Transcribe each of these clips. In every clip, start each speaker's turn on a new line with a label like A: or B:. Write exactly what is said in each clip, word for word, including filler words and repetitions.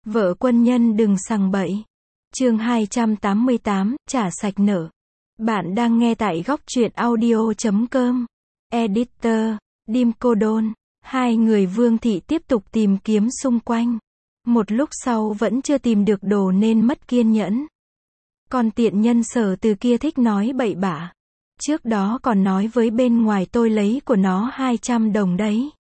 A: Vợ quân nhân đừng sằng bậy. Chương hai trăm tám mươi tám, trả sạch nợ. Bạn đang nghe tại góc truyện audio chấm com. Editor, Dim Cô Đôn. Hai người Vương Thị tiếp tục tìm kiếm xung quanh. Một lúc sau vẫn chưa tìm được đồ nên mất kiên nhẫn. Còn tiện nhân Sở Từ kia thích nói bậy bạ. Trước đó còn nói với bên ngoài tôi lấy của nó hai trăm đồng đấy.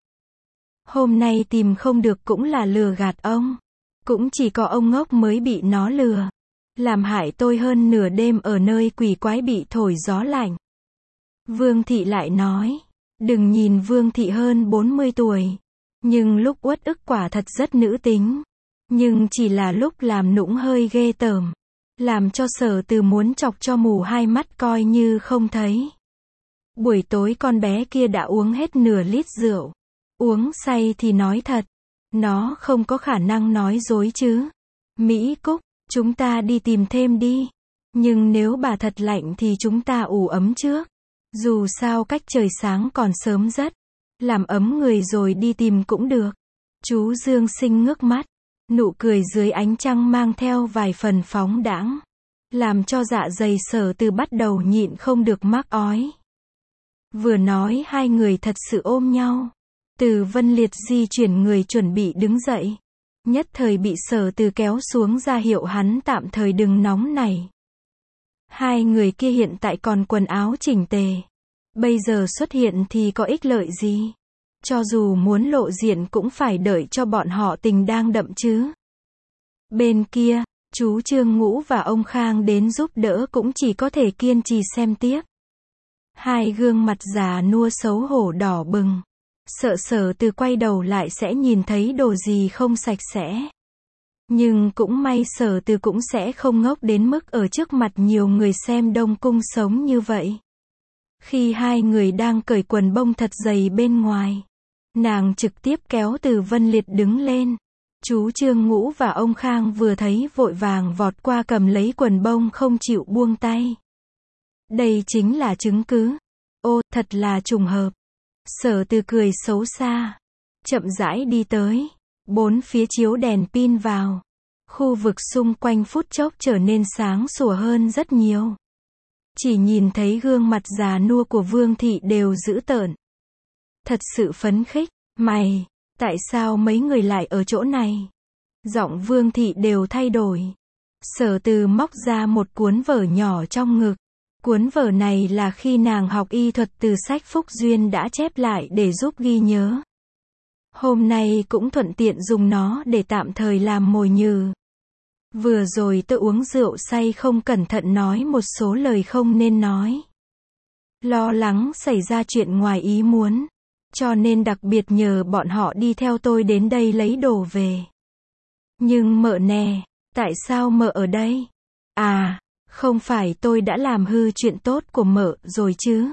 A: Hôm nay tìm không được cũng là lừa gạt ông. Cũng chỉ có ông ngốc mới bị nó lừa. Làm hại tôi hơn nửa đêm ở nơi quỷ quái bị thổi gió lạnh. Vương Thị lại nói. Đừng nhìn Vương Thị hơn bốn mươi tuổi. Nhưng lúc uất ức quả thật rất nữ tính. Nhưng chỉ là lúc làm nũng hơi ghê tởm. Làm cho Sở Từ muốn chọc cho mù hai mắt coi như không thấy. Buổi tối con bé kia đã uống hết nửa lít rượu. Uống say thì nói thật. Nó không có khả năng nói dối chứ. Mỹ Cúc, chúng ta đi tìm thêm đi. Nhưng nếu bà thật lạnh thì chúng ta ủ ấm trước. Dù sao cách trời sáng còn sớm rất. Làm ấm người rồi đi tìm cũng được. Chú Dương Sinh ngước mắt. Nụ cười dưới ánh trăng mang theo vài phần phóng đãng. Làm cho dạ dày Sở Từ bắt đầu nhịn không được mắc ói. Vừa nói hai người thật sự ôm nhau. Từ Vân Liệt di chuyển người chuẩn bị đứng dậy. Nhất thời bị Sở Từ kéo xuống ra hiệu hắn tạm thời đừng nóng này. Hai người kia hiện tại còn quần áo chỉnh tề. Bây giờ xuất hiện thì có ích lợi gì? Cho dù muốn lộ diện cũng phải đợi cho bọn họ tình đang đậm chứ. Bên kia, chú Trương Ngũ và ông Khang đến giúp đỡ cũng chỉ có thể kiên trì xem tiếp. Hai gương mặt già nua xấu hổ đỏ bừng. Sợ Sở Từ quay đầu lại sẽ nhìn thấy đồ gì không sạch sẽ. Nhưng cũng may Sở Từ cũng sẽ không ngốc đến mức ở trước mặt nhiều người xem Đông Cung sống như vậy. Khi hai người đang cởi quần bông thật dày bên ngoài, nàng trực tiếp kéo Từ Vân Liệt đứng lên. Chú Trương Ngũ và ông Khang vừa thấy vội vàng vọt qua cầm lấy quần bông không chịu buông tay. Đây chính là chứng cứ. Ô, thật là trùng hợp. Sở Từ cười xấu xa. Chậm rãi đi tới. Bốn phía chiếu đèn pin vào. Khu vực xung quanh phút chốc trở nên sáng sủa hơn rất nhiều. Chỉ nhìn thấy gương mặt già nua của Vương Thị đều dữ tợn. Thật sự phấn khích. Mày, tại sao mấy người lại ở chỗ này? Giọng Vương Thị đều thay đổi. Sở Từ móc ra một cuốn vở nhỏ trong ngực. Cuốn vở này là khi nàng học y thuật từ sách Phúc Duyên đã chép lại để giúp ghi nhớ. Hôm nay cũng thuận tiện dùng nó để tạm thời làm mồi nhử. Vừa rồi tôi uống rượu say không cẩn thận nói một số lời không nên nói. Lo lắng xảy ra chuyện ngoài ý muốn. Cho nên đặc biệt nhờ bọn họ đi theo tôi đến đây lấy đồ về. Nhưng mợ nè, tại sao mợ ở đây? À, không phải tôi đã làm hư chuyện tốt của mợ rồi chứ?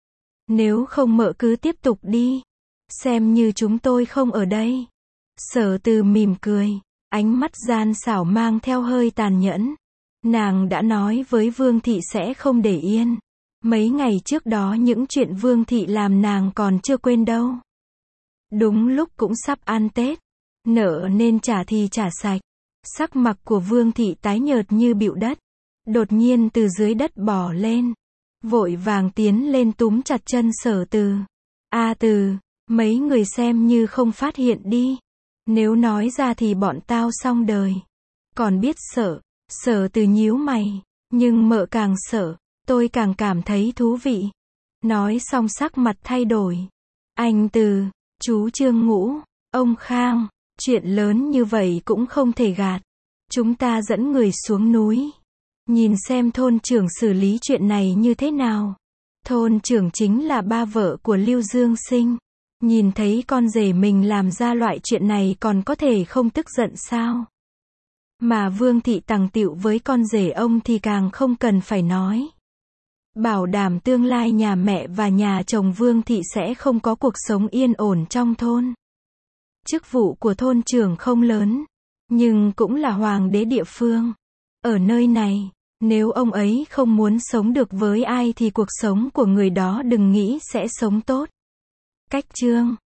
A: Nếu không mợ cứ tiếp tục đi. Xem như chúng tôi không ở đây. Sở Từ mỉm cười. Ánh mắt gian xảo mang theo hơi tàn nhẫn. Nàng đã nói với Vương Thị sẽ không để yên. Mấy ngày trước đó những chuyện Vương Thị làm nàng còn chưa quên đâu. Đúng lúc cũng sắp ăn Tết. Nợ nên trả thì trả sạch. Sắc mặt của Vương Thị tái nhợt như bịu đất. Đột nhiên từ dưới đất bò lên. Vội vàng tiến lên túm chặt chân Sở Từ. A Từ, mấy người xem như không phát hiện đi. Nếu nói ra thì bọn tao xong đời. Còn biết sợ. Sở Từ nhíu mày. Nhưng mợ càng sợ, tôi càng cảm thấy thú vị. Nói xong sắc mặt thay đổi. Anh Từ, chú Trương Ngũ, ông Khang, chuyện lớn như vậy cũng không thể gạt. Chúng ta dẫn người xuống núi. Nhìn xem thôn trưởng xử lý chuyện này như thế nào. Thôn trưởng chính là ba vợ của Lưu Dương Sinh. Nhìn thấy con rể mình làm ra loại chuyện này còn có thể không tức giận sao? Mà Vương Thị tằng tịu với con rể ông thì càng không cần phải nói. Bảo đảm tương lai nhà mẹ và nhà chồng Vương Thị sẽ không có cuộc sống yên ổn trong thôn. Chức vụ của thôn trưởng không lớn, nhưng cũng là hoàng đế địa phương. Ở nơi này, nếu ông ấy không muốn sống được với ai thì cuộc sống của người đó đừng nghĩ sẽ sống tốt. Cách chương